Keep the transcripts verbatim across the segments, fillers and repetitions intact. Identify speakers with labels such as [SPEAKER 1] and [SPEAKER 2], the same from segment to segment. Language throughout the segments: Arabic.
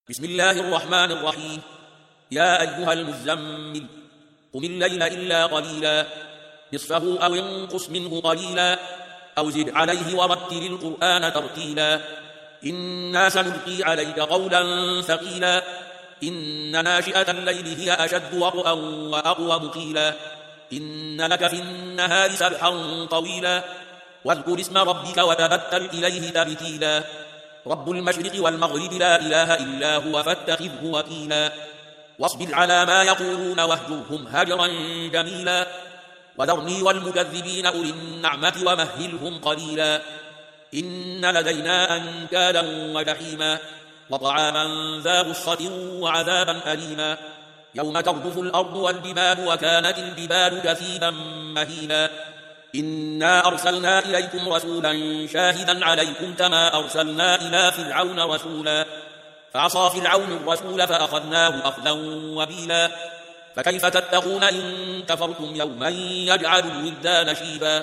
[SPEAKER 1] بسم الله الرحمن الرحيم. يا أيها المزمل قم الليل إلا قليلا نصفه أو انقص منه قليلا أو زد عليه ورتل القرآن ترتيلا إنا سنلقي عليك قولا ثقيلا إن ناشئة الليل هي أشد وطئا وأقوم قيلا إن لك في النهار سبحا طويلا واذكر اسم ربك وتبتل إليه تبتيلا رب المشرق والمغرب لا إله إلا هو فاتخذه وكيلا واصبر على ما يقولون واهجرهم هجرا جميلا وذرني والمكذبين أولي النعمة ومهلهم قليلا إن لدينا أنكالا وجحيما وطعاما ذا غصة وعذابا أليما يوم ترجف الأرض والجبال وكانت الجبال كثيبا مهيلا إنا أرسلنا إليكم رسولا شاهدا عليكم كما أرسلنا إلى فرعون رسولا فعصى فرعون الرسول فأخذناه أخذا وبيلا فكيف تتقون إن كفرتم يوما يجعل الولدان شيبا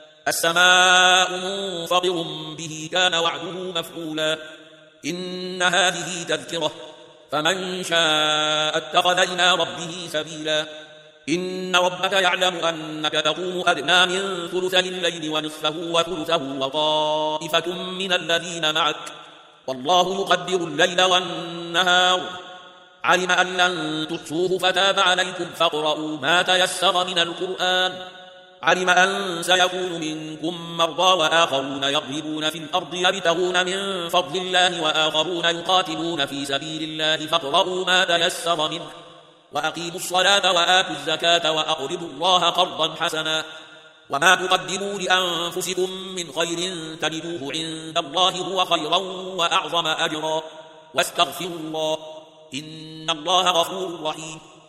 [SPEAKER 1] السماء منفطر به كان وعده مفعولا إن هذه تذكرة فمن شاء اتخذ إلى ربه سبيلا إن ربك يعلم أنك تقوم أدنى من ثلثي الليل ونصفه وثلثه وطائفة من الذين معك والله يقدر الليل والنهار علم أن لن تحصوه فتاب عليكم فاقرؤوا ما تيسر من القرآن علم أن سيكون منكم مرضى وآخرون يضربون في الأرض يبتغون من فضل الله وآخرون يقاتلون في سبيل الله فاقرؤوا ما تيسر منه وأقيموا الصلاة وآتوا الزكاة وأقرضوا الله قرضا حسنا وما تقدموا لأنفسكم من خير تجدوه عند الله هو خيرا وأعظم أجرا واستغفروا الله إن الله غفور رحيم.